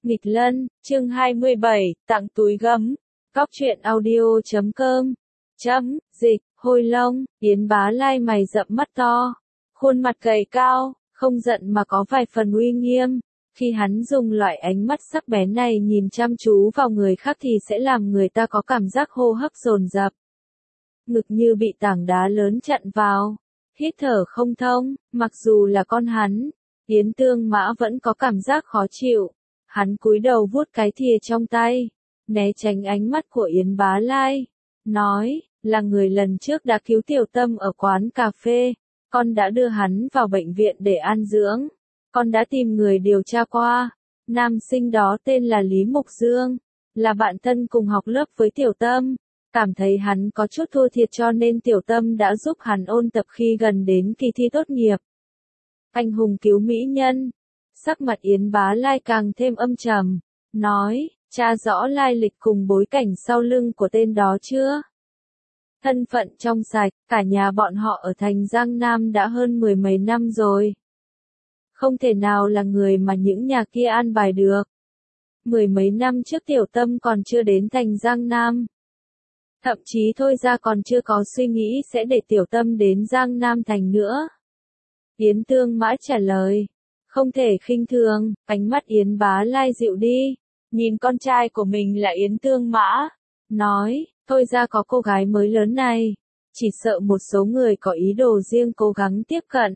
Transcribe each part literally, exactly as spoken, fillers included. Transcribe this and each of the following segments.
Nghịch Lân, chương hai mươi bảy, tặng túi gấm. Góc truyện audio chấm com. Chấm, dịch, Hồi Long, Yến Bá Lai mày rậm mắt to. Khuôn mặt gầy cao, không giận mà có vài phần uy nghiêm. Khi hắn dùng loại ánh mắt sắc bén này nhìn chăm chú vào người khác thì sẽ làm người ta có cảm giác hô hấp dồn dập. Ngực như bị tảng đá lớn chặn vào. Hít thở không thông, mặc dù là con hắn, Yến Tương Mã vẫn có cảm giác khó chịu. Hắn cúi đầu vuốt cái thìa trong tay, né tránh ánh mắt của Yến Bá Lai, nói, là người lần trước đã cứu Tiểu Tâm ở quán cà phê, con đã đưa hắn vào bệnh viện để an dưỡng, con đã tìm người điều tra qua, nam sinh đó tên là Lý Mục Dương, là bạn thân cùng học lớp với Tiểu Tâm, cảm thấy hắn có chút thua thiệt cho nên Tiểu Tâm đã giúp hắn ôn tập khi gần đến kỳ thi tốt nghiệp. Anh hùng cứu mỹ nhân. Sắc mặt Yến Bá Lai càng thêm âm trầm, nói, tra rõ lai lịch cùng bối cảnh sau lưng của tên đó chưa? Thân phận trong sạch, cả nhà bọn họ ở thành Giang Nam đã hơn mười mấy năm rồi. Không thể nào là người mà những nhà kia an bài được. Mười mấy năm trước Tiểu Tâm còn chưa đến thành Giang Nam. Thậm chí Thôi ra còn chưa có suy nghĩ sẽ để Tiểu Tâm đến Giang Nam thành nữa. Yến Tương Mã trả lời. Không thể khinh thường, ánh mắt Yến Bá Lai dịu đi, nhìn con trai của mình là Yến Tương Mã, nói, Thôi ra có cô gái mới lớn này, chỉ sợ một số người có ý đồ riêng cố gắng tiếp cận.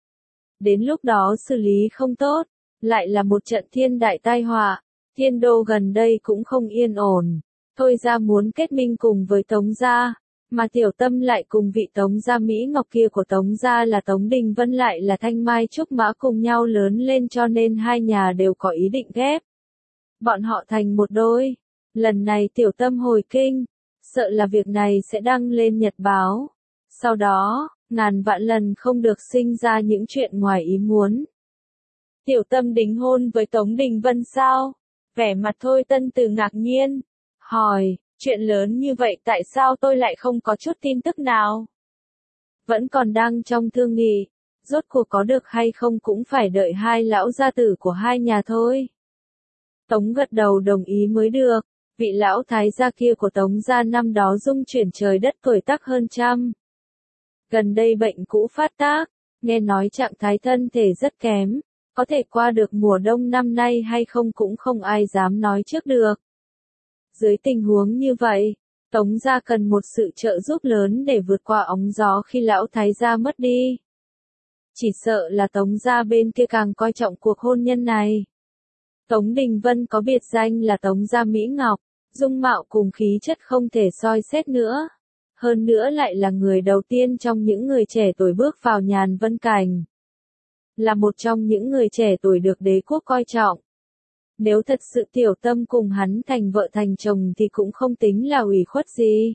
Đến lúc đó xử lý không tốt, lại là một trận thiên đại tai họa, Thiên Đô gần đây cũng không yên ổn, Thôi ra muốn kết minh cùng với Tống gia. Mà Tiểu Tâm lại cùng vị Tống gia Mỹ Ngọc kia của Tống gia là Tống Đình Vân lại là Thanh Mai Trúc Mã cùng nhau lớn lên cho nên hai nhà đều có ý định ghép. Bọn họ thành một đôi. Lần này Tiểu Tâm hồi kinh, sợ là việc này sẽ đăng lên nhật báo. Sau đó, ngàn vạn lần không được sinh ra những chuyện ngoài ý muốn. Tiểu Tâm đính hôn với Tống Đình Vân sao? Vẻ mặt Thôi Tân Từ ngạc nhiên, hỏi. Chuyện lớn như vậy tại sao tôi lại không có chút tin tức nào? Vẫn còn đang trong thương nghị, rốt cuộc có được hay không cũng phải đợi hai lão gia tử của hai nhà thôi. Tống gật đầu đồng ý mới được, vị lão thái gia kia của Tống gia năm đó dung chuyển trời đất tuổi tác hơn trăm. Gần đây bệnh cũ phát tác, nghe nói trạng thái thân thể rất kém, có thể qua được mùa đông năm nay hay không cũng không ai dám nói trước được. Dưới tình huống như vậy, Tống gia cần một sự trợ giúp lớn để vượt qua óng gió khi lão thái gia mất đi. Chỉ sợ là Tống gia bên kia càng coi trọng cuộc hôn nhân này. Tống Đình Vân có biệt danh là Tống gia Mỹ Ngọc, dung mạo cùng khí chất không thể soi xét nữa. Hơn nữa lại là người đầu tiên trong những người trẻ tuổi bước vào nhàn vân cảnh. Là một trong những người trẻ tuổi được đế quốc coi trọng. Nếu thật sự Tiểu Tâm cùng hắn thành vợ thành chồng thì cũng không tính là ủy khuất gì.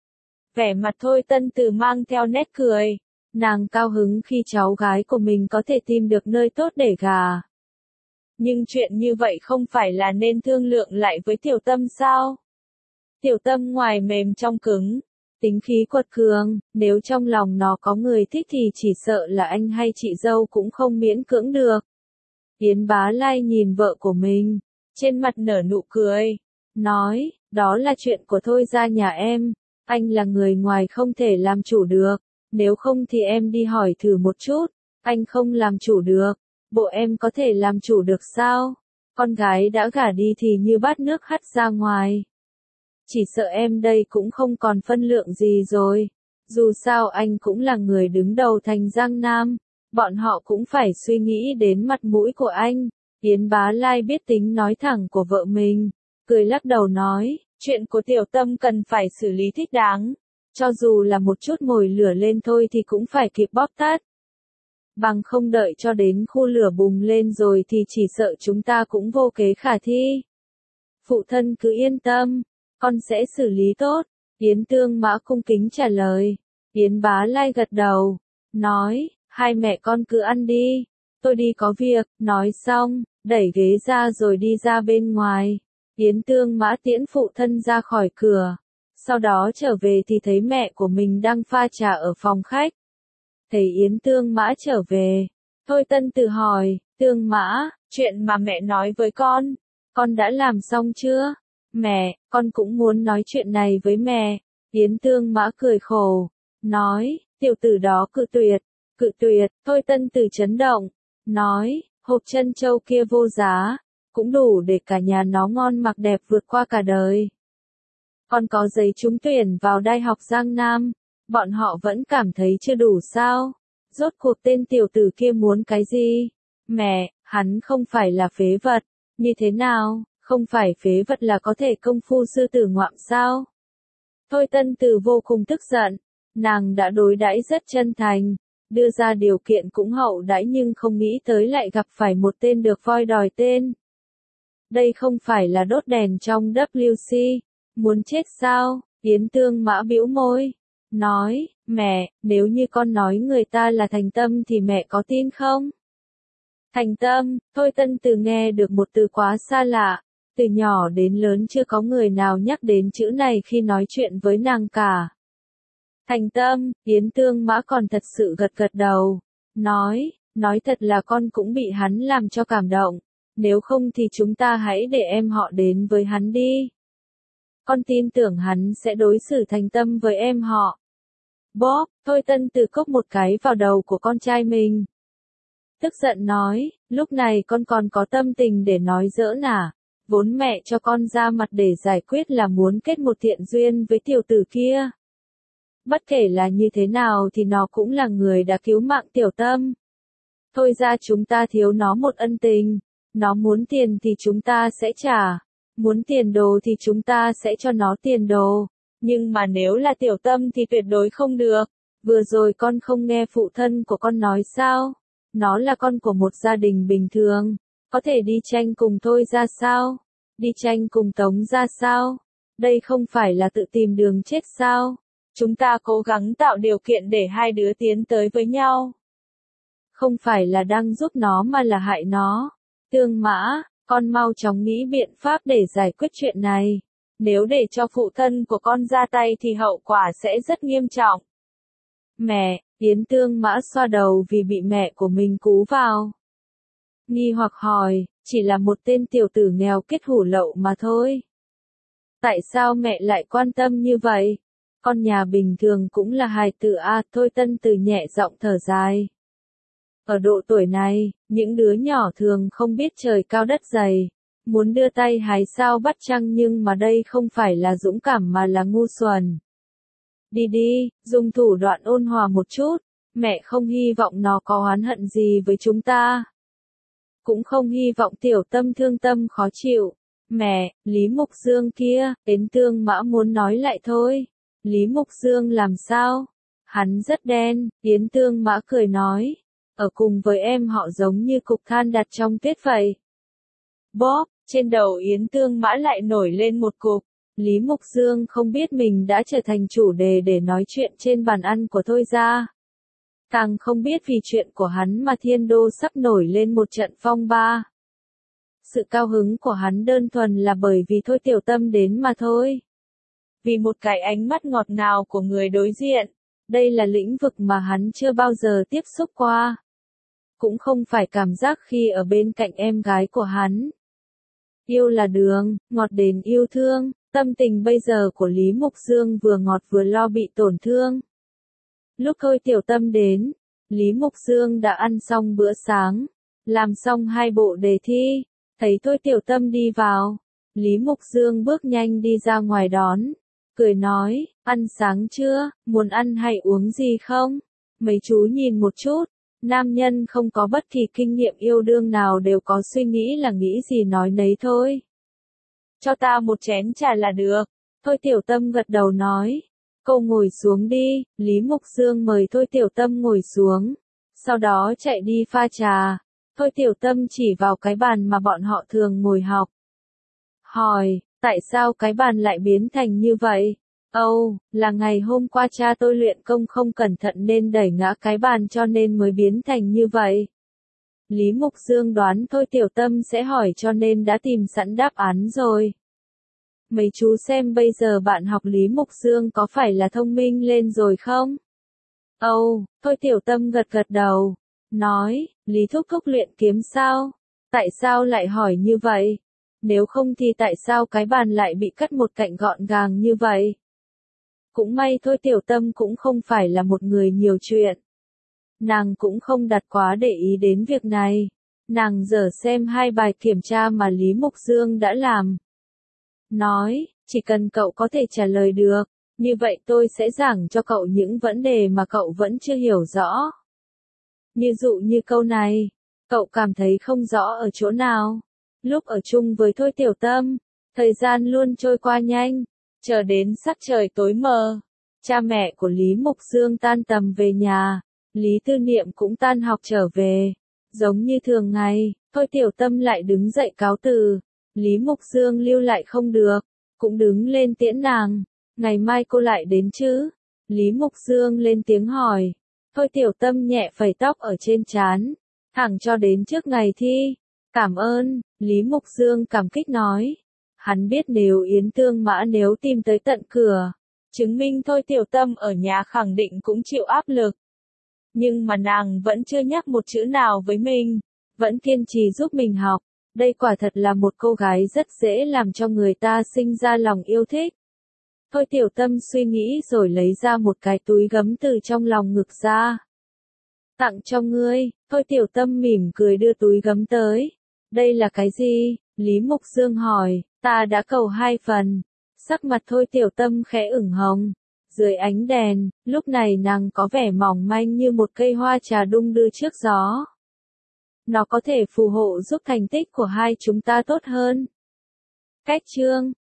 Vẻ mặt Thôi Tân Từ mang theo nét cười, nàng cao hứng khi cháu gái của mình có thể tìm được nơi tốt để gả. Nhưng chuyện như vậy không phải là nên thương lượng lại với Tiểu Tâm sao? Tiểu Tâm ngoài mềm trong cứng, tính khí quật cường, nếu trong lòng nó có người thích thì chỉ sợ là anh hay chị dâu cũng không miễn cưỡng được. Yến Bá Lai nhìn vợ của mình, trên mặt nở nụ cười, nói, đó là chuyện của Thôi gia nhà em, anh là người ngoài không thể làm chủ được, nếu không thì em đi hỏi thử một chút, anh không làm chủ được, bộ em có thể làm chủ được sao? Con gái đã gả đi thì như bát nước hắt ra ngoài. Chỉ sợ em đây cũng không còn phân lượng gì rồi, dù sao anh cũng là người đứng đầu thành Giang Nam. Bọn họ cũng phải suy nghĩ đến mặt mũi của anh. Yến Bá Lai biết tính nói thẳng của vợ mình, cười lắc đầu nói, chuyện của Tiểu Tâm cần phải xử lý thích đáng. Cho dù là một chút mồi lửa lên thôi thì cũng phải kịp bóp tắt. Bằng không đợi cho đến khu lửa bùng lên rồi thì chỉ sợ chúng ta cũng vô kế khả thi. Phụ thân cứ yên tâm, con sẽ xử lý tốt. Yến Tương Mã cung kính trả lời. Yến Bá Lai gật đầu, nói, hai mẹ con cứ ăn đi, tôi đi có việc, nói xong, đẩy ghế ra rồi đi ra bên ngoài. Yến Tương Mã tiễn phụ thân ra khỏi cửa, sau đó trở về thì thấy mẹ của mình đang pha trà ở phòng khách. Thấy Yến Tương Mã trở về, Thôi Tân Từ hỏi, Tương Mã, chuyện mà mẹ nói với con, Con đã làm xong chưa? Mẹ, con cũng muốn nói chuyện này với mẹ. Yến Tương Mã cười khổ, nói, tiểu tử đó cự tuyệt, cự tuyệt, Thôi Tân Từ chấn động, nói, hộp trân châu kia vô giá, cũng đủ để cả nhà nó ngon mặc đẹp vượt qua cả đời. Con có giấy trúng tuyển vào Đại học Giang Nam, bọn họ vẫn cảm thấy chưa đủ sao? Rốt cuộc tên tiểu tử kia muốn cái gì? Mẹ, hắn không phải là phế vật, như thế nào, không phải phế vật là có thể công phu sư tử ngoạm sao? Thôi Tân Từ vô cùng tức giận, nàng đã đối đãi rất chân thành, đưa ra điều kiện cũng hậu đãi nhưng không nghĩ tới lại gặp phải một tên được voi đòi tên. Đây không phải là đốt đèn trong W C, muốn chết sao? Yến Tương Mã bĩu môi, nói, mẹ, nếu như con nói người ta là thành tâm thì mẹ có tin không? Thành tâm, Thôi Tân Từ nghe được một từ quá xa lạ, từ nhỏ đến lớn chưa có người nào nhắc đến chữ này khi nói chuyện với nàng cả. Thành tâm, Yến Tương Mã còn thật sự gật gật đầu, nói, nói thật là con cũng bị hắn làm cho cảm động, nếu không thì chúng ta hãy để em họ đến với hắn đi. Con tin tưởng hắn sẽ đối xử thành tâm với em họ. Bóp, Thôi Tân Từ cốc một cái vào đầu của con trai mình. Tức giận nói, lúc này con còn có tâm tình để nói giỡn à? Vốn mẹ cho con ra mặt để giải quyết là muốn kết một thiện duyên với tiểu tử kia. Bất kể là như thế nào thì nó cũng là người đã cứu mạng tiểu tâm. Thôi ra chúng ta thiếu nó một ân tình. Nó muốn tiền thì chúng ta sẽ trả. Muốn tiền đồ thì chúng ta sẽ cho nó tiền đồ. Nhưng mà nếu là tiểu tâm thì tuyệt đối không được. Vừa rồi con không nghe phụ thân của con nói sao? Nó là con của một gia đình bình thường. Có thể đi tranh cùng Thôi ra sao? Đi tranh cùng Tống ra sao? Đây không phải là tự tìm đường chết sao? Chúng ta cố gắng tạo điều kiện để hai đứa tiến tới với nhau. Không phải là đang giúp nó mà là hại nó. Tương Mã, con mau chóng nghĩ biện pháp để giải quyết chuyện này. Nếu để cho phụ thân của con ra tay thì hậu quả sẽ rất nghiêm trọng. Mẹ, Yến Tương Mã xoa đầu vì bị mẹ của mình cú vào. Nghi hoặc hỏi, chỉ là một tên tiểu tử nghèo kết hủ lậu mà thôi. Tại sao mẹ lại quan tâm như vậy? Con nhà bình thường cũng là hài tử à, Thôi Tân Từ nhẹ giọng thở dài. Ở độ tuổi này, những đứa nhỏ thường không biết trời cao đất dày, muốn đưa tay hái sao bắt trăng nhưng mà đây không phải là dũng cảm mà là ngu xuẩn. Đi đi, dùng thủ đoạn ôn hòa một chút, mẹ không hy vọng nó có oán hận gì với chúng ta. Cũng không hy vọng tiểu tâm thương tâm khó chịu. Mẹ, Lý Mục Dương kia, Yến Tương Mã muốn nói lại thôi. Lý Mục Dương làm sao? Hắn rất đen, Yến Tương Mã cười nói. Ở cùng với em họ giống như cục than đặt trong tuyết vậy. Bóp, trên đầu Yến Tương Mã lại nổi lên một cục. Lý Mục Dương không biết mình đã trở thành chủ đề để nói chuyện trên bàn ăn của Thôi ra. Càng không biết vì chuyện của hắn mà thiên đô sắp nổi lên một trận phong ba. Sự cao hứng của hắn đơn thuần là bởi vì Thôi tiểu tâm đến mà thôi. Vì một cái ánh mắt ngọt ngào của người đối diện. Đây là lĩnh vực mà hắn chưa bao giờ tiếp xúc qua. Cũng không phải cảm giác khi ở bên cạnh em gái của hắn. Yêu là đường, ngọt đến yêu thương. Tâm tình bây giờ của Lý Mục Dương vừa ngọt vừa lo bị tổn thương. Lúc Thôi tiểu tâm đến, Lý Mục Dương đã ăn xong bữa sáng, làm xong hai bộ đề thi, thấy Thôi tiểu tâm đi vào. Lý Mục Dương bước nhanh đi ra ngoài đón, cười nói, ăn sáng chưa, muốn ăn hay uống gì không? Mấy chú nhìn một chút, nam nhân không có bất kỳ kinh nghiệm yêu đương nào đều có suy nghĩ là nghĩ gì nói nấy thôi. Cho ta một chén trà là được. Thôi tiểu tâm gật đầu nói. Cô ngồi xuống đi, Lý Mục Dương mời Thôi tiểu tâm ngồi xuống. Sau đó chạy đi pha trà. Thôi tiểu tâm chỉ vào cái bàn mà bọn họ thường ngồi học. Hỏi, tại sao cái bàn lại biến thành như vậy? Âu, oh, là ngày hôm qua cha tôi luyện công không cẩn thận nên đẩy ngã cái bàn cho nên mới biến thành như vậy. Lý Mục Dương đoán Thôi tiểu tâm sẽ hỏi cho nên đã tìm sẵn đáp án rồi. Mấy chú xem bây giờ bạn học Lý Mục Dương có phải là thông minh lên rồi không? Âu, oh, Thôi tiểu tâm gật gật đầu. Nói, Lý thúc thúc luyện kiếm sao? Tại sao lại hỏi như vậy? Nếu không thì tại sao cái bàn lại bị cắt một cạnh gọn gàng như vậy? Cũng may thôi Tiểu Tâm cũng không phải là một người nhiều chuyện. Nàng cũng không đặt quá để ý đến việc này. Nàng dở xem hai bài kiểm tra mà Lý Mục Dương đã làm. Nói, chỉ cần cậu có thể trả lời được, như vậy tôi sẽ giảng cho cậu những vấn đề mà cậu vẫn chưa hiểu rõ. Như dụ như câu này, cậu cảm thấy không rõ ở chỗ nào. Lúc ở chung với Thôi Tiểu Tâm, thời gian luôn trôi qua nhanh, chờ đến sắc trời tối mờ. Cha mẹ của Lý Mục Dương tan tầm về nhà, Lý Tư Niệm cũng tan học trở về. Giống như thường ngày, Thôi Tiểu Tâm lại đứng dậy cáo từ. Lý Mục Dương lưu lại không được, cũng đứng lên tiễn nàng. Ngày mai cô lại đến chứ? Lý Mục Dương lên tiếng hỏi. Thôi Tiểu Tâm nhẹ phẩy tóc ở trên trán, thẳng cho đến trước ngày thi. Cảm ơn, Lý Mục Dương cảm kích nói. Hắn biết nếu Yến Tương Mã nếu tìm tới tận cửa, chứng minh Thôi Tiểu Tâm ở nhà khẳng định cũng chịu áp lực. Nhưng mà nàng vẫn chưa nhắc một chữ nào với mình, vẫn kiên trì giúp mình học. Đây quả thật là một cô gái rất dễ làm cho người ta sinh ra lòng yêu thích. Thôi Tiểu Tâm suy nghĩ rồi lấy ra một cái túi gấm từ trong lòng ngực ra. Tặng cho ngươi. Thôi Tiểu Tâm mỉm cười đưa túi gấm tới. Đây là cái gì? Lý Mục Dương hỏi. Ta đã cầu hai phần. Sắc mặt Thôi Tiểu Tâm khẽ ửng hồng. Dưới ánh đèn, lúc này nàng có vẻ mỏng manh như một cây hoa trà đung đưa trước gió. Nó có thể phù hộ giúp thành tích của hai chúng ta tốt hơn. Cách chương